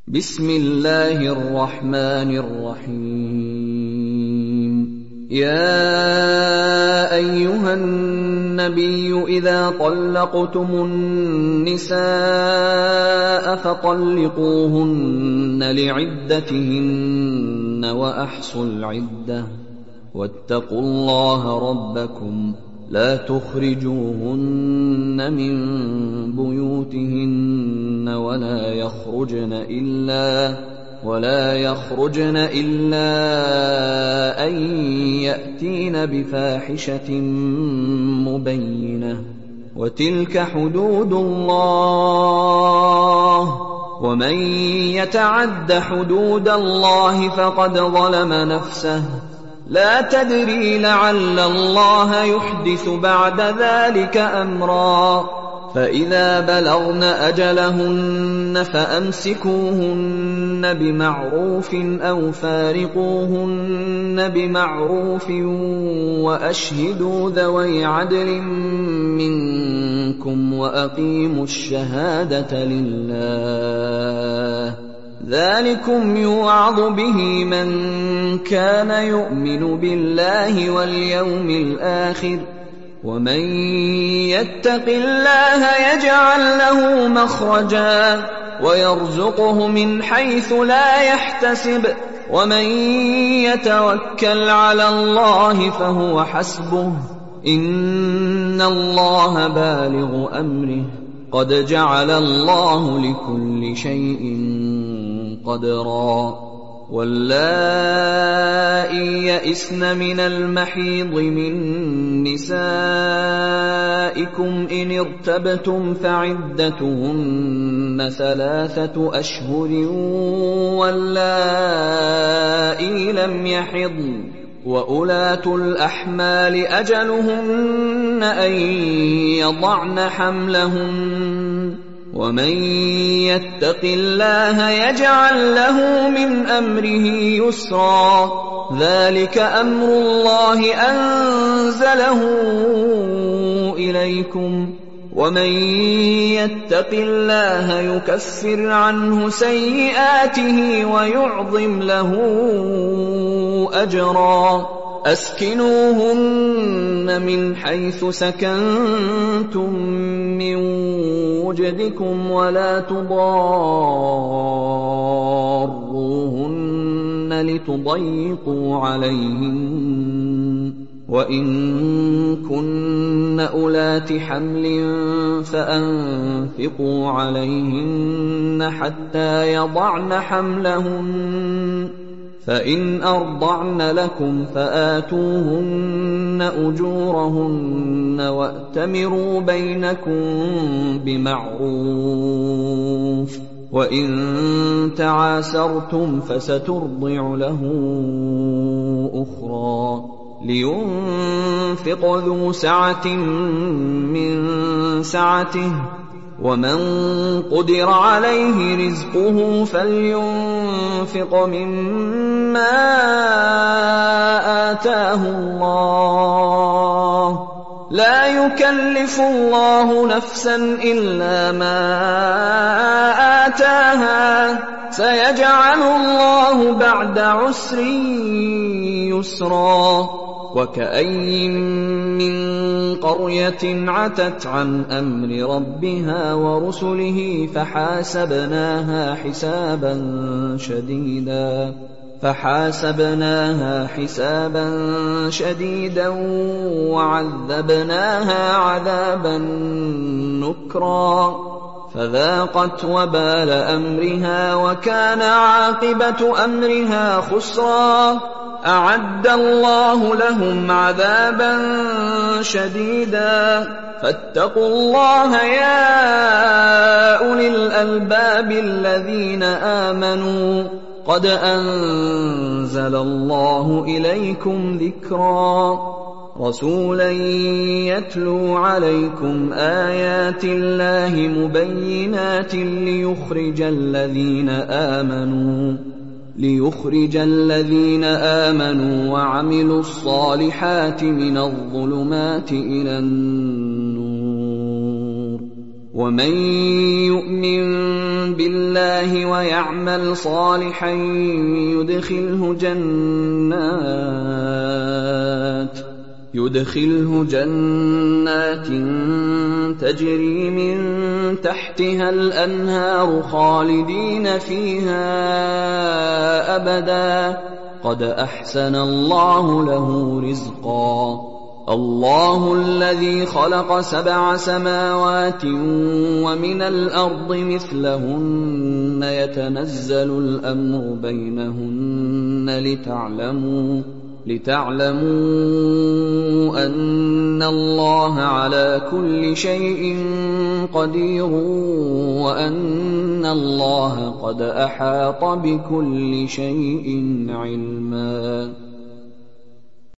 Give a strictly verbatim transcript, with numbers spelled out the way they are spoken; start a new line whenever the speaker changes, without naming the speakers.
بسم الله الرحمن الرحيم. يا أيها النبي إذا طلقتم النساء فطلقوهن لعدتهن وأحصوا العدة واتقوا الله ربكم لا تخرجوهن من بيوتهن ولا يخرجن إلا ولا يخرجن إلا أن يأتين بفاحشة مبينة وتلك حدود الله ومن يتعد حدود الله فقد ظلم نفسه لا تدري لعل الله يحدث بعد ذلك أمرا فإذا بلغن أجلهن فأمسكوهن بمعروف أو فارقوهن بمعروف وأشهدوا ذوي عدل منكم وأقيموا الشهادة لله ذلكم يوعظ به من كان يؤمن بالله واليوم الآخر ومن يتق الله يجعل له مخرجا ويرزقه من حيث لا يحتسب ومن يتوكل على الله فهو حسبه إن الله بالغ أمره قد جعل الله لكل شيء قدرا واللائي يئسن من المحيض من نسائكم إن ارتبتم فعدتهن ثلاثة أشهر واللائي لم يحضن وأولاة الأحمال أجلهن أن يضعن حملهن ومن يتق الله يجعل له من أمره يسرا ذلك أمر الله أنزله إليكم ومن يتق الله يكفر عنه سيئاته ويعظم له أجرا أسكنوهن من حيث سكنتم من وجدكم ولا تضاروهن لتضيقوا عليهن وإن كن أولات حمل فأنفقوا عليهن حتى يضعن حملهن فإن أرضعن لكم فآتوهن أجورهن وأتمروا بينكم بمعروف وإن تعاسرتم فسترضع له أخرى لينفق ذو سعة من سعته ومن قدر عليه رزقه فلينفق مما آتاه الله لا يكلف الله نفسا إلا ما آتاها سيجعل الله بعد عسر يسرا وكأين من قرية عتت عن أمر ربها ورسله فحاسبناها حسابا شديدا فحاسبناها حسابا شديدا وعذبناها عذابا نكرا فذاقت وبال أمرها وكان عاقبة أمرها خسرا أعد الله لهم عذابا شديدا فاتقوا الله يا أولي الألباب الذين آمنوا قد أنزل الله إليكم ذكرا رسولا يتلو عليكم آيات الله مبينات ليخرج الذين آمنوا ليخرج الذين آمنوا وعملوا الصالحات من الظلمات إلى النور ومن يؤمن بالله ويعمل صالحا يدخله جنات يدخله جنات تجري من تحتها الأنهار خالدين فيها أبدا قد أحسن الله له رزقا الله الذي خلق سبع سماوات ومن الأرض مثلهن يتنزل الأمر بينهن لتعلموا لتعلموا أن الله على كل شيء قدير وأن الله قد أحاط بكل شيء علما.